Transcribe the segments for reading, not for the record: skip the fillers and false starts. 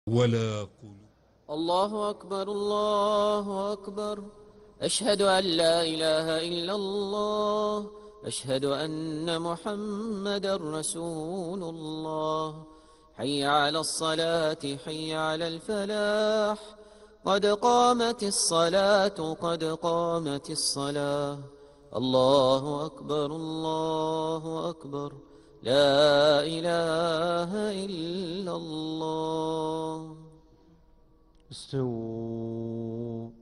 ولا قلوب. الله أكبر الله أكبر. أشهد أن لا إله إلا الله. أشهد أن محمدا رسول الله. حي على الصلاة حي على الفلاح. قد قامت الصلاة قد قامت الصلاة. الله أكبر الله أكبر. لا إله إلا الله. استووا،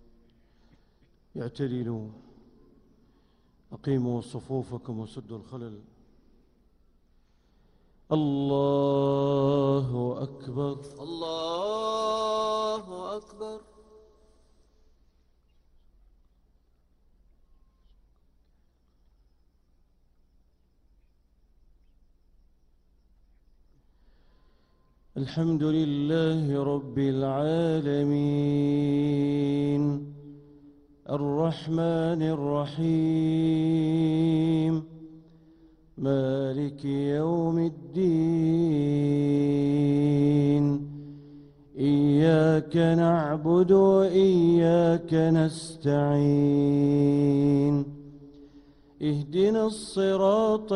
اعتدلوا، أقيموا صفوفكم وسدوا الخلل. الله أكبر. الله أكبر. الحمد لله رب العالمين الرحمن الرحيم مالك يوم الدين. إياك نعبد وإياك نستعين. اهدنا الصراط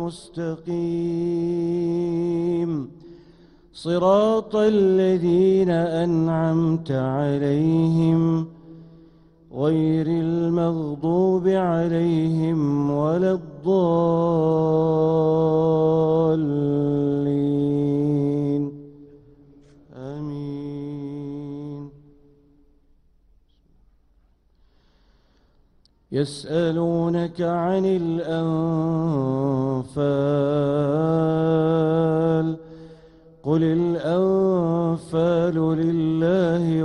المستقيم صراط الذين أنعمت عليهم غير المغضوب عليهم ولا الضالين. آمين. يسألونك عن الأنفال قل الأنفال لله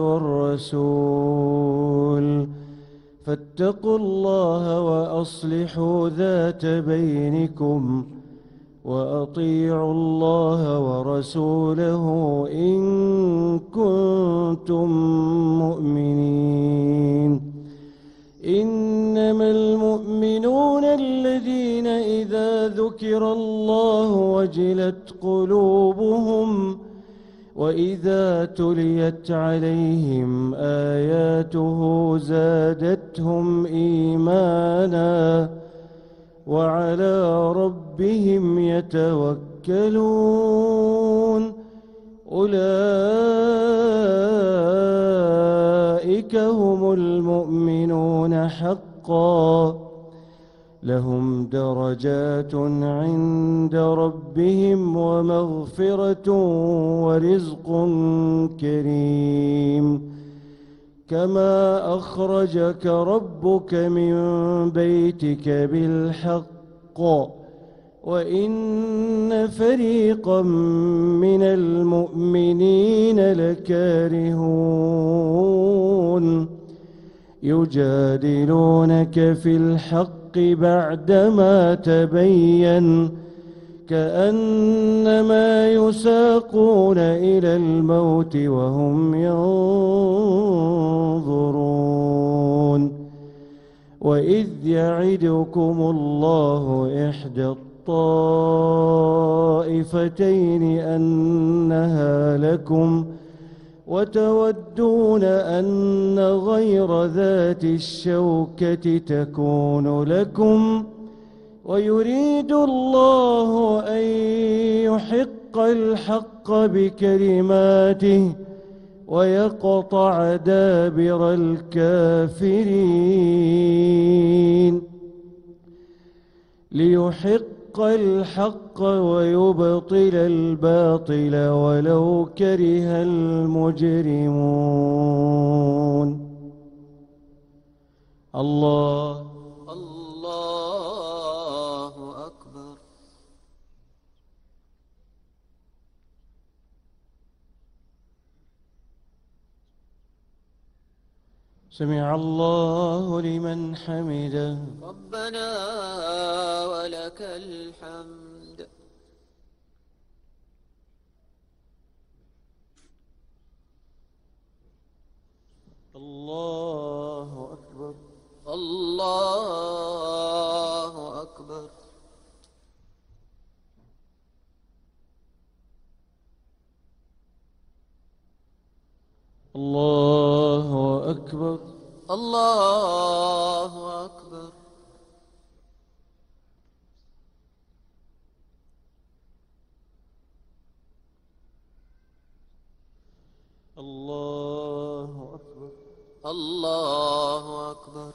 والرسول فاتقوا الله وأصلحوا ذات بينكم وأطيعوا الله ورسوله إن كنتم مؤمنين. إنما المؤمنون الذين إذا ذكر الله وجلت قلوبهم وإذا تليت عليهم آياته زادتهم إيمانا وعلى ربهم يتوكلون. أولئك هم المؤمنون حقا لهم درجات عند ربهم ومغفرة ورزق كريم. كما أخرجك ربك من بيتك بالحق وإن فريقا من المؤمنين لكارهون يجادلونك في الحق بعدما تبين كأنما يساقون إلى الموت وهم ينظرون. وإذ يعدكم الله إحدى الطائفتين أنها لكم وتودون أن غير ذات الشوكة تكون لكم ويريد الله أن يحق الحق بكلماته ويقطع دابر الكافرين. ليحق الحق ويبطل الباطل ولو كره المجرمون. الله أكبر. سمع الله لمن حمده. ربنا ولك الحمد. الله أكبر. الله أكبر. الله أكبر. الله أكبر. الله أكبر. الله أكبر.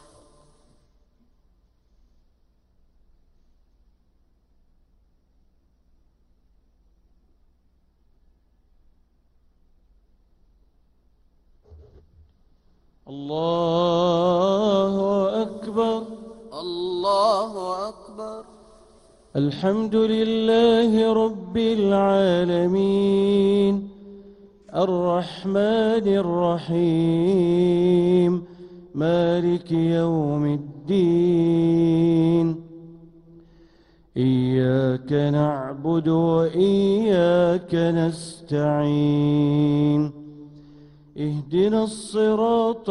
الله أكبر. الله أكبر. الحمد لله رب العالمين الرحمن الرحيم مالك يوم الدين إياك نعبد وإياك نستعين اهدنا الصراط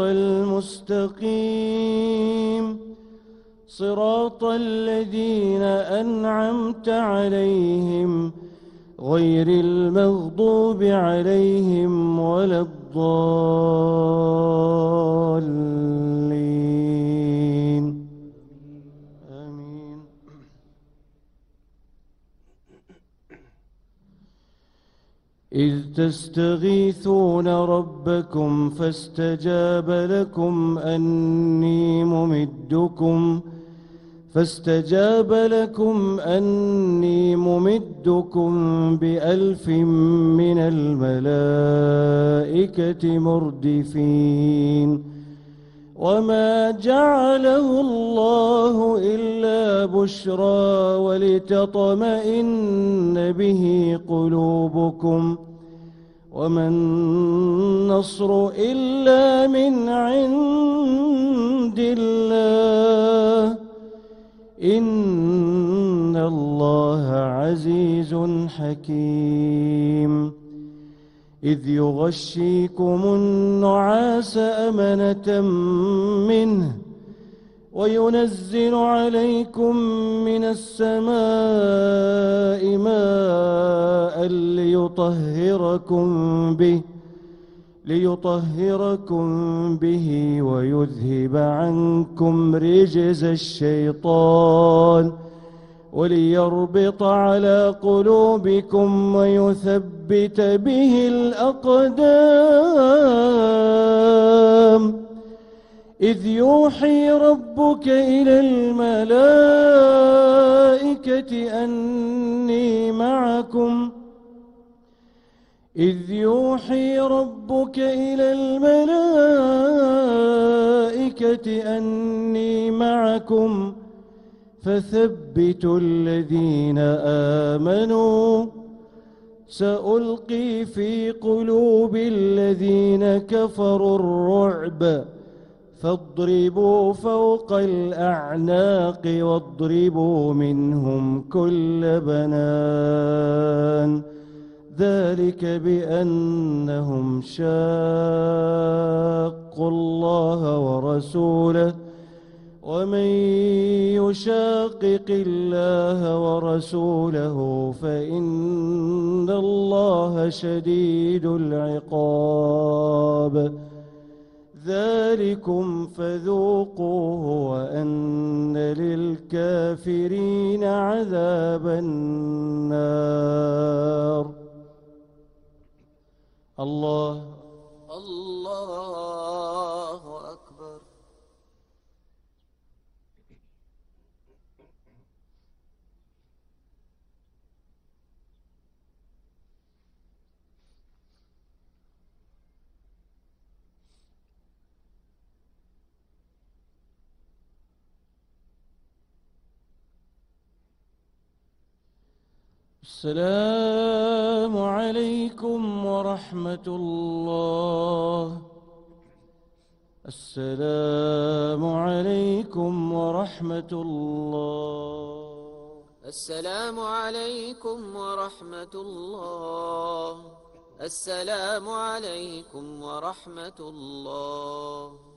المستقيم صراط الذين أنعمت عليهم غير المغضوب عليهم ولا الضالين آمين. إذ تستغيثون ربكم فاستجاب لكم أني ممدكم بألف من الملائكة مردفين وما جعله الله إلا بشرى ولتطمئن به قلوبكم وما النصر إلا من عند الله إن الله عزيز حكيم إذ يغشيكم النعاس أمنة منه وينزل عليكم من السماء ماء ليطهركم به ويذهب عنكم رجز الشيطان وليربط على قلوبكم ويثبت به الأقدام إذ يوحي ربك إلى الملائكة أني معكم فثبتوا الذين آمنوا سألقي في قلوب الذين كفروا الرعب فاضربوا فوق الأعناق واضربوا منهم كل بنان ذلك بأنهم شاقوا الله ورسوله ومن يشاقق الله ورسوله فإن الله شديد العقاب ذلكم فذوقوه وأن للكافرين عذاب النار. الله أكبر. السلام عليكم ورحمة الله. السلام عليكم ورحمة الله. السلام عليكم ورحمة الله. السلام عليكم ورحمة الله.